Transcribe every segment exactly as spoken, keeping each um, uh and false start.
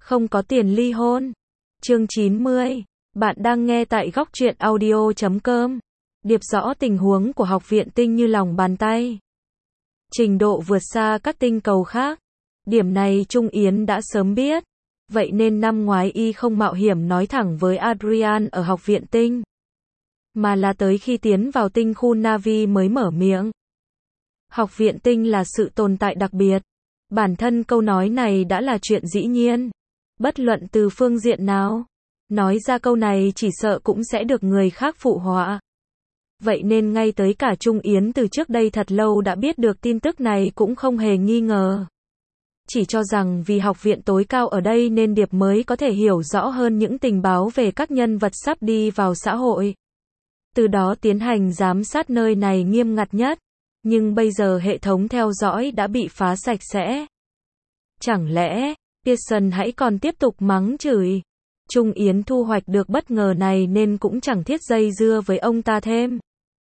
Không có tiền ly hôn. Chương chín mươi. Bạn đang nghe tại góc truyện audio chấm com. Điệp rõ tình huống của Học viện Tinh như lòng bàn tay. Trình độ vượt xa các tinh cầu khác. Điểm này Trung Yến đã sớm biết. Vậy nên năm ngoái y không mạo hiểm nói thẳng với Adrian ở Học viện Tinh. Mà là tới khi tiến vào tinh khu Na'vi mới mở miệng. Học viện Tinh là sự tồn tại đặc biệt. Bản thân câu nói này đã là chuyện dĩ nhiên. Bất luận từ phương diện nào. Nói ra câu này chỉ sợ cũng sẽ được người khác phụ họa. Vậy nên ngay tới cả Trung Yến từ trước đây thật lâu đã biết được tin tức này cũng không hề nghi ngờ. Chỉ cho rằng vì học viện tối cao ở đây nên Điệp mới có thể hiểu rõ hơn những tình báo về các nhân vật sắp đi vào xã hội. Từ đó tiến hành giám sát nơi này nghiêm ngặt nhất. Nhưng bây giờ hệ thống theo dõi đã bị phá sạch sẽ. Chẳng lẽ, Pearson hãy còn tiếp tục mắng chửi. Trung Yến thu hoạch được bất ngờ này nên cũng chẳng thiết dây dưa với ông ta thêm.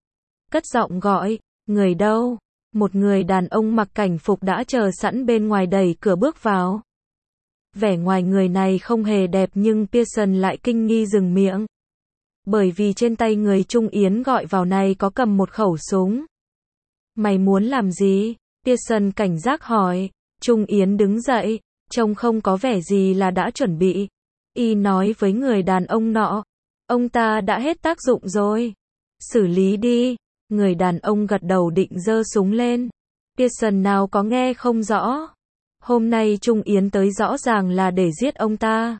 Cất giọng gọi, người đâu? Một người đàn ông mặc cảnh phục đã chờ sẵn bên ngoài đẩy cửa bước vào. Vẻ ngoài người này không hề đẹp nhưng Pearson lại kinh nghi dừng miệng. Bởi vì trên tay người Trung Yến gọi vào này có cầm một khẩu súng. Mày muốn làm gì? Pearson cảnh giác hỏi. Trung Yến đứng dậy, trông không có vẻ gì là đã chuẩn bị. Y nói với người đàn ông nọ, ông ta đã hết tác dụng rồi. Xử lý đi. Người đàn ông gật đầu định giơ súng lên. Pearson nào có nghe không rõ. Hôm nay Trung Yến tới rõ ràng là để giết ông ta.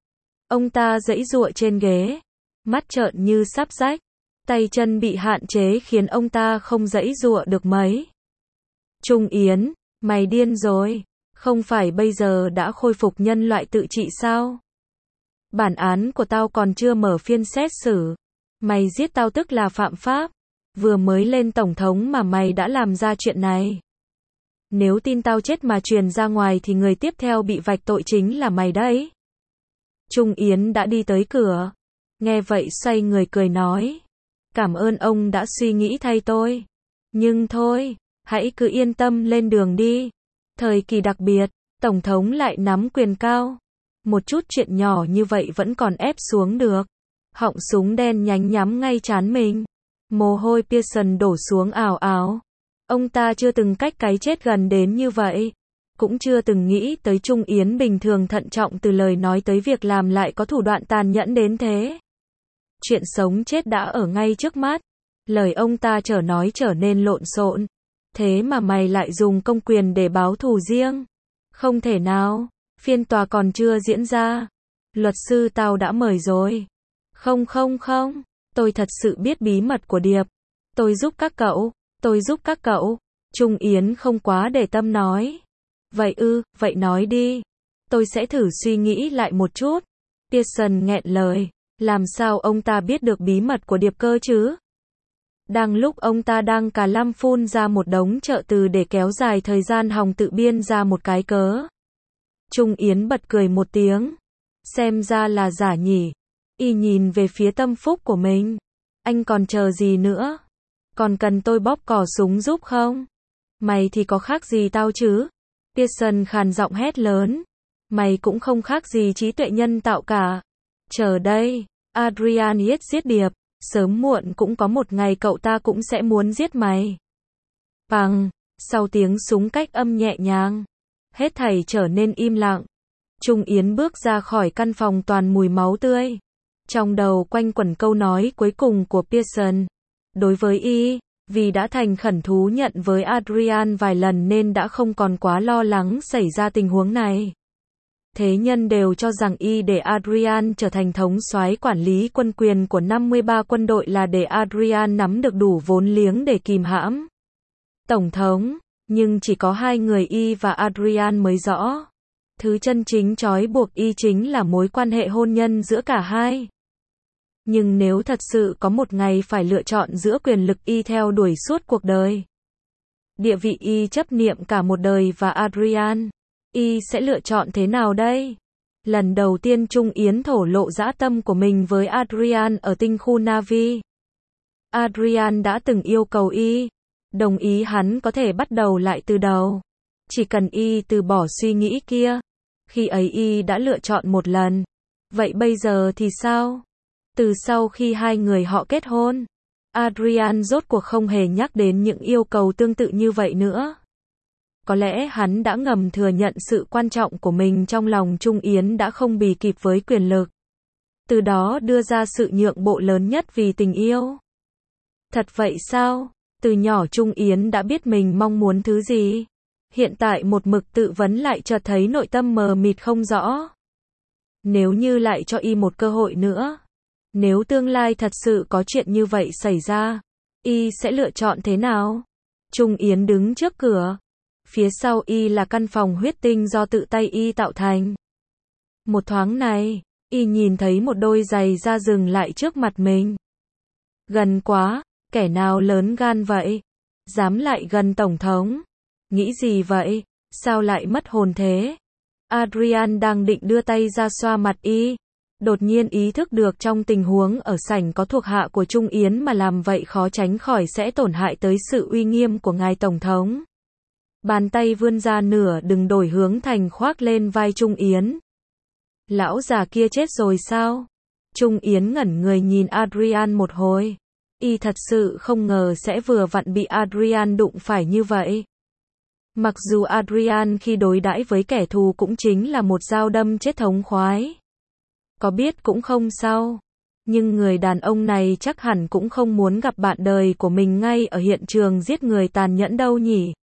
Ông ta giãy giụa trên ghế, mắt trợn như sắp rách, tay chân bị hạn chế khiến ông ta không giãy giụa được mấy. Trung Yến, mày điên rồi, không phải bây giờ đã khôi phục nhân loại tự trị sao? Bản án của tao còn chưa mở phiên xét xử. Mày giết tao tức là phạm pháp. Vừa mới lên tổng thống mà mày đã làm ra chuyện này. Nếu tin tao chết mà truyền ra ngoài thì người tiếp theo bị vạch tội chính là mày đấy. Trung Yến đã đi tới cửa. Nghe vậy xoay người cười nói. Cảm ơn ông đã suy nghĩ thay tôi. Nhưng thôi, hãy cứ yên tâm lên đường đi. Thời kỳ đặc biệt, tổng thống lại nắm quyền cao. Một chút chuyện nhỏ như vậy vẫn còn ép xuống được. Họng súng đen nhánh nhắm ngay trán mình. Mồ hôi Pearson đổ xuống ào ào. Ông ta chưa từng cách cái chết gần đến như vậy. Cũng chưa từng nghĩ tới Trung Yến bình thường thận trọng từ lời nói tới việc làm lại có thủ đoạn tàn nhẫn đến thế. Chuyện sống chết đã ở ngay trước mắt. Lời ông ta trở nói trở nên lộn xộn. Thế mà mày lại dùng công quyền để báo thù riêng. Không thể nào. Phiên tòa còn chưa diễn ra. Luật sư tao đã mời rồi. Không không không. Tôi thật sự biết bí mật của Điệp. Tôi giúp các cậu. Tôi giúp các cậu. Trung Yến không quá để tâm nói. Vậy ư, vậy nói đi. Tôi sẽ thử suy nghĩ lại một chút. Pearson nghẹn lời. Làm sao ông ta biết được bí mật của Điệp cơ chứ? Đang lúc ông ta đang cả lăm phun ra một đống trợ từ để kéo dài thời gian Hòng tự biên ra một cái cớ. Trung Yến bật cười một tiếng. Xem ra là giả nhỉ. Y nhìn về phía tâm phúc của mình. Anh còn chờ gì nữa? Còn cần tôi bóp cò súng giúp không? Mày thì có khác gì tao chứ? Pearson khàn giọng hét lớn. Mày cũng không khác gì trí tuệ nhân tạo cả. Chờ đây, Adrian giết giết Điệp. Sớm muộn cũng có một ngày cậu ta cũng sẽ muốn giết mày. Bằng, sau tiếng súng cách âm nhẹ nhàng. Hết thảy trở nên im lặng. Trung Yến bước ra khỏi căn phòng toàn mùi máu tươi. Trong đầu quanh quẩn câu nói cuối cùng của Pearson. Đối với y, vì đã thành khẩn thú nhận với Adrian vài lần nên đã không còn quá lo lắng xảy ra tình huống này. Thế nhân đều cho rằng y để Adrian trở thành thống soái quản lý quân quyền của năm mươi ba quân đội là để Adrian nắm được đủ vốn liếng để kìm hãm tổng thống, nhưng chỉ có hai người y và Adrian mới rõ. Thứ chân chính trói buộc y chính là mối quan hệ hôn nhân giữa cả hai. Nhưng nếu thật sự có một ngày phải lựa chọn giữa quyền lực y theo đuổi suốt cuộc đời, địa vị y chấp niệm cả một đời và Adrian, y sẽ lựa chọn thế nào đây? Lần đầu tiên Trung Yến thổ lộ dã tâm của mình với Adrian ở tinh khu Na'vi. Adrian đã từng yêu cầu y, đồng ý hắn có thể bắt đầu lại từ đầu. Chỉ cần y từ bỏ suy nghĩ kia. Khi ấy y đã lựa chọn một lần. Vậy bây giờ thì sao? Từ sau khi hai người họ kết hôn, Adrian rốt cuộc không hề nhắc đến những yêu cầu tương tự như vậy nữa. Có lẽ hắn đã ngầm thừa nhận sự quan trọng của mình trong lòng Trung Yến đã không bì kịp với quyền lực. Từ đó đưa ra sự nhượng bộ lớn nhất vì tình yêu. Thật vậy sao? Từ nhỏ Trung Yến đã biết mình mong muốn thứ gì. Hiện tại một mực tự vấn lại chợt thấy nội tâm mờ mịt không rõ. Nếu như lại cho y một cơ hội nữa. Nếu tương lai thật sự có chuyện như vậy xảy ra, y sẽ lựa chọn thế nào? Trung Yến đứng trước cửa. Phía sau y là căn phòng huyết tinh do tự tay y tạo thành. Một thoáng này, y nhìn thấy một đôi giày da dừng lại trước mặt mình. Gần quá, kẻ nào lớn gan vậy? Dám lại gần tổng thống? Nghĩ gì vậy? Sao lại mất hồn thế? Adrian đang định đưa tay ra xoa mặt y. Đột nhiên ý thức được trong tình huống ở sảnh có thuộc hạ của Trung Yến mà làm vậy khó tránh khỏi sẽ tổn hại tới sự uy nghiêm của ngài tổng thống. Bàn tay vươn ra nửa đừng đổi hướng thành khoác lên vai Trung Yến. Lão già kia chết rồi sao? Trung Yến ngẩn người nhìn Adrian một hồi. Y thật sự không ngờ sẽ vừa vặn bị Adrian đụng phải như vậy. Mặc dù Adrian khi đối đãi với kẻ thù cũng chính là một dao đâm chết thống khoái. Có biết cũng không sao. Nhưng người đàn ông này chắc hẳn cũng không muốn gặp bạn đời của mình ngay ở hiện trường giết người tàn nhẫn đâu nhỉ.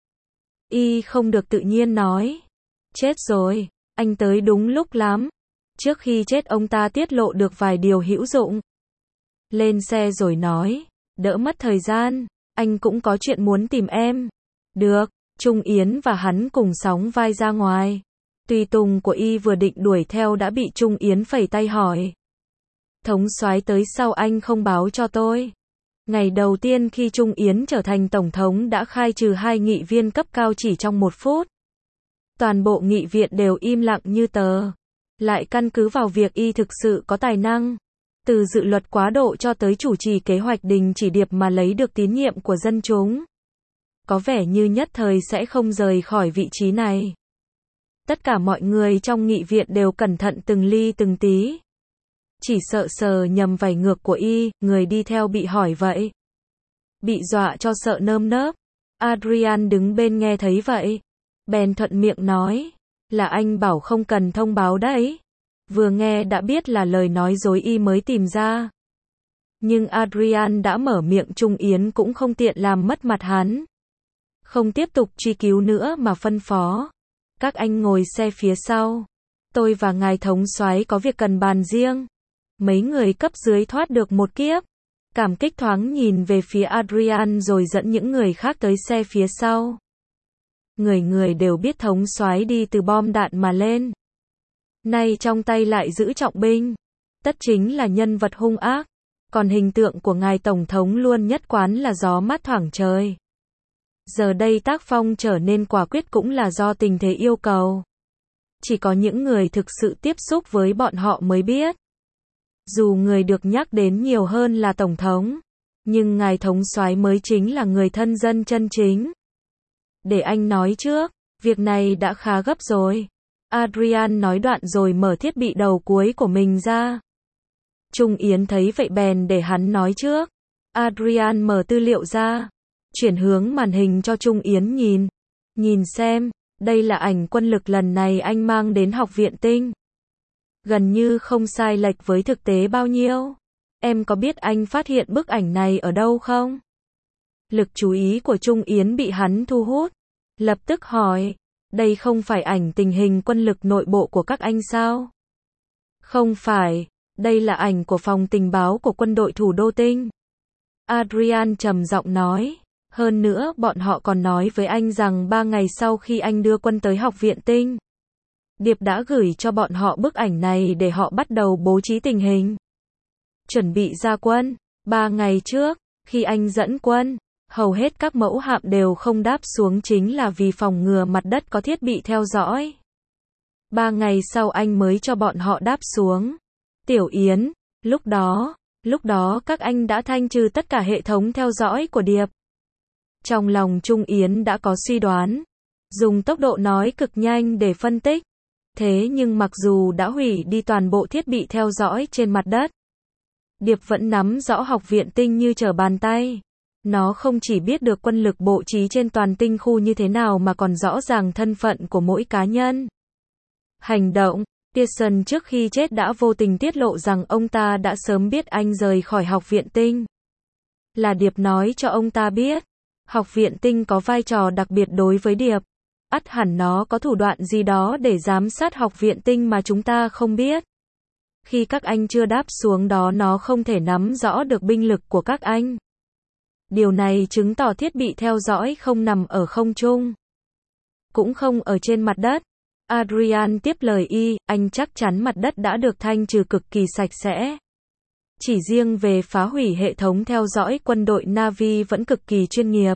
Y không được tự nhiên nói. Chết rồi, anh tới đúng lúc lắm. Trước khi chết ông ta tiết lộ được vài điều hữu dụng. Lên xe rồi nói, đỡ mất thời gian, anh cũng có chuyện muốn tìm em. Được, Trung Yến và hắn cùng sóng vai ra ngoài. Tùy tùng của y vừa định đuổi theo đã bị Trung Yến phẩy tay hỏi. Thống soái tới sau anh không báo cho tôi. Ngày đầu tiên khi Trung Yến trở thành tổng thống đã khai trừ hai nghị viên cấp cao chỉ trong một phút. Toàn bộ nghị viện đều im lặng như tờ. Lại căn cứ vào việc y thực sự có tài năng. Từ dự luật quá độ cho tới chủ trì kế hoạch đình chỉ điệp mà lấy được tín nhiệm của dân chúng. Có vẻ như nhất thời sẽ không rời khỏi vị trí này. Tất cả mọi người trong nghị viện đều cẩn thận từng ly từng tí. Chỉ sợ sờ nhầm vảy ngược của y, người đi theo bị hỏi vậy. Bị dọa cho sợ nơm nớp. Adrian đứng bên nghe thấy vậy. Bèn thuận miệng nói. Là anh bảo không cần thông báo đấy. Vừa nghe đã biết là lời nói dối y mới tìm ra. Nhưng Adrian đã mở miệng Trung Yến cũng không tiện làm mất mặt hắn. Không tiếp tục truy cứu nữa mà phân phó. Các anh ngồi xe phía sau. Tôi và ngài thống soái có việc cần bàn riêng. Mấy người cấp dưới thoát được một kiếp. Cảm kích thoáng nhìn về phía Adrian rồi dẫn những người khác tới xe phía sau. Người người đều biết thống soái đi từ bom đạn mà lên. Nay trong tay lại giữ trọng binh. Tất chính là nhân vật hung ác. Còn hình tượng của ngài tổng thống luôn nhất quán là gió mát thoảng trời. Giờ đây tác phong trở nên quả quyết cũng là do tình thế yêu cầu. Chỉ có những người thực sự tiếp xúc với bọn họ mới biết. Dù người được nhắc đến nhiều hơn là tổng thống, nhưng ngài thống soái mới chính là người thân dân chân chính. Để anh nói trước, việc này đã khá gấp rồi. Adrian nói đoạn rồi mở thiết bị đầu cuối của mình ra. Trung Yến thấy vậy bèn để hắn nói trước. Adrian mở tư liệu ra. Chuyển hướng màn hình cho Trung Yến nhìn. Nhìn xem, đây là ảnh quân lực lần này anh mang đến học viện Tinh. Gần như không sai lệch với thực tế bao nhiêu. Em có biết anh phát hiện bức ảnh này ở đâu không? Lực chú ý của Trung Yến bị hắn thu hút. Lập tức hỏi, đây không phải ảnh tình hình quân lực nội bộ của các anh sao? Không phải, đây là ảnh của phòng tình báo của quân đội thủ đô Tinh. Adrian trầm giọng nói. Hơn nữa bọn họ còn nói với anh rằng ba ngày sau khi anh đưa quân tới học viện Tinh, Điệp đã gửi cho bọn họ bức ảnh này để họ bắt đầu bố trí tình hình. Chuẩn bị ra quân. Ba ngày trước, khi anh dẫn quân, hầu hết các mẫu hạm đều không đáp xuống chính là vì phòng ngừa mặt đất có thiết bị theo dõi. Ba ngày sau anh mới cho bọn họ đáp xuống. Tiểu Yến, lúc đó, lúc đó các anh đã thanh trừ tất cả hệ thống theo dõi của Điệp. Trong lòng Trung Yến đã có suy đoán. Dùng tốc độ nói cực nhanh để phân tích. Thế nhưng mặc dù đã hủy đi toàn bộ thiết bị theo dõi trên mặt đất, Điệp vẫn nắm rõ học viện tinh như trở bàn tay. Nó không chỉ biết được quân lực bộ trí trên toàn tinh khu như thế nào mà còn rõ ràng thân phận của mỗi cá nhân. Hành động, Pearson trước khi chết đã vô tình tiết lộ rằng ông ta đã sớm biết anh rời khỏi học viện tinh. Là Điệp nói cho ông ta biết. Học viện tinh có vai trò đặc biệt đối với Điệp. Ắt hẳn nó có thủ đoạn gì đó để giám sát học viện tinh mà chúng ta không biết. Khi các anh chưa đáp xuống đó nó không thể nắm rõ được binh lực của các anh. Điều này chứng tỏ thiết bị theo dõi không nằm ở không trung, cũng không ở trên mặt đất. Adrian tiếp lời y, anh chắc chắn mặt đất đã được thanh trừ cực kỳ sạch sẽ. Chỉ riêng về phá hủy hệ thống theo dõi quân đội Na'vi vẫn cực kỳ chuyên nghiệp.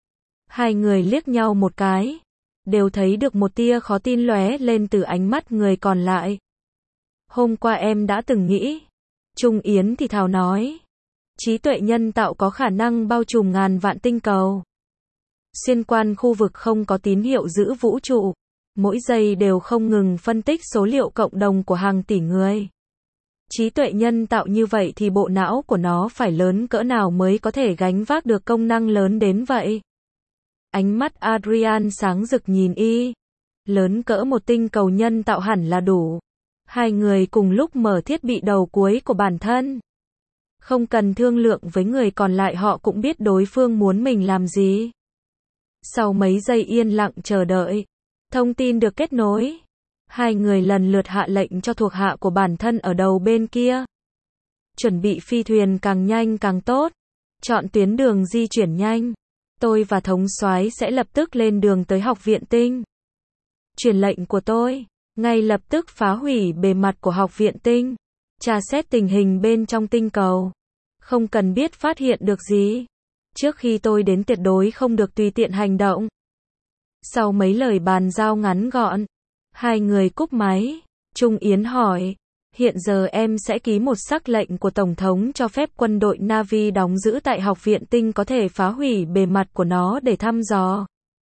Hai người liếc nhau một cái, đều thấy được một tia khó tin lóe lên từ ánh mắt người còn lại. Hôm qua em đã từng nghĩ. Trung Yến thì thào nói. Trí tuệ nhân tạo có khả năng bao trùm ngàn vạn tinh cầu. Xuyên quan khu vực không có tín hiệu giữ vũ trụ. Mỗi giây đều không ngừng phân tích số liệu cộng đồng của hàng tỷ người. Trí tuệ nhân tạo như vậy thì bộ não của nó phải lớn cỡ nào mới có thể gánh vác được công năng lớn đến vậy? Ánh mắt Adrian sáng rực nhìn y. Lớn cỡ một tinh cầu nhân tạo hẳn là đủ. Hai người cùng lúc mở thiết bị đầu cuối của bản thân. Không cần thương lượng với người còn lại họ cũng biết đối phương muốn mình làm gì. Sau mấy giây yên lặng chờ đợi, thông tin được kết nối. Hai người lần lượt hạ lệnh cho thuộc hạ của bản thân ở đầu bên kia. Chuẩn bị phi thuyền càng nhanh càng tốt. Chọn tuyến đường di chuyển nhanh. Tôi và thống soái sẽ lập tức lên đường tới học viện tinh. Truyền lệnh của tôi. Ngay lập tức phá hủy bề mặt của học viện tinh. Tra xét tình hình bên trong tinh cầu. Không cần biết phát hiện được gì. Trước khi tôi đến tuyệt đối không được tùy tiện hành động. Sau mấy lời bàn giao ngắn gọn, hai người cúp máy. Trung Yến hỏi, hiện giờ em sẽ ký một sắc lệnh của Tổng thống cho phép quân đội Na'vi đóng giữ tại học viện tinh có thể phá hủy bề mặt của nó để thăm dò.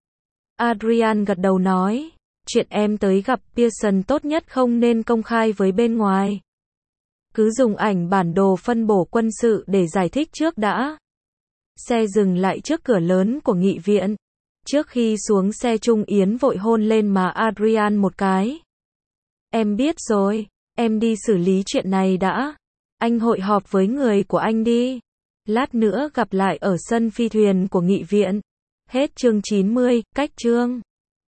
Adrian gật đầu nói, chuyện em tới gặp Pearson tốt nhất không nên công khai với bên ngoài. Cứ dùng ảnh bản đồ phân bổ quân sự để giải thích trước đã. Xe dừng lại trước cửa lớn của nghị viện. Trước khi xuống xe Trung Yến vội hôn lên má Adrian một cái. Em biết rồi, em đi xử lý chuyện này đã. Anh hội họp với người của anh đi. Lát nữa gặp lại ở sân phi thuyền của nghị viện. Hết chương chín mươi, cách chương.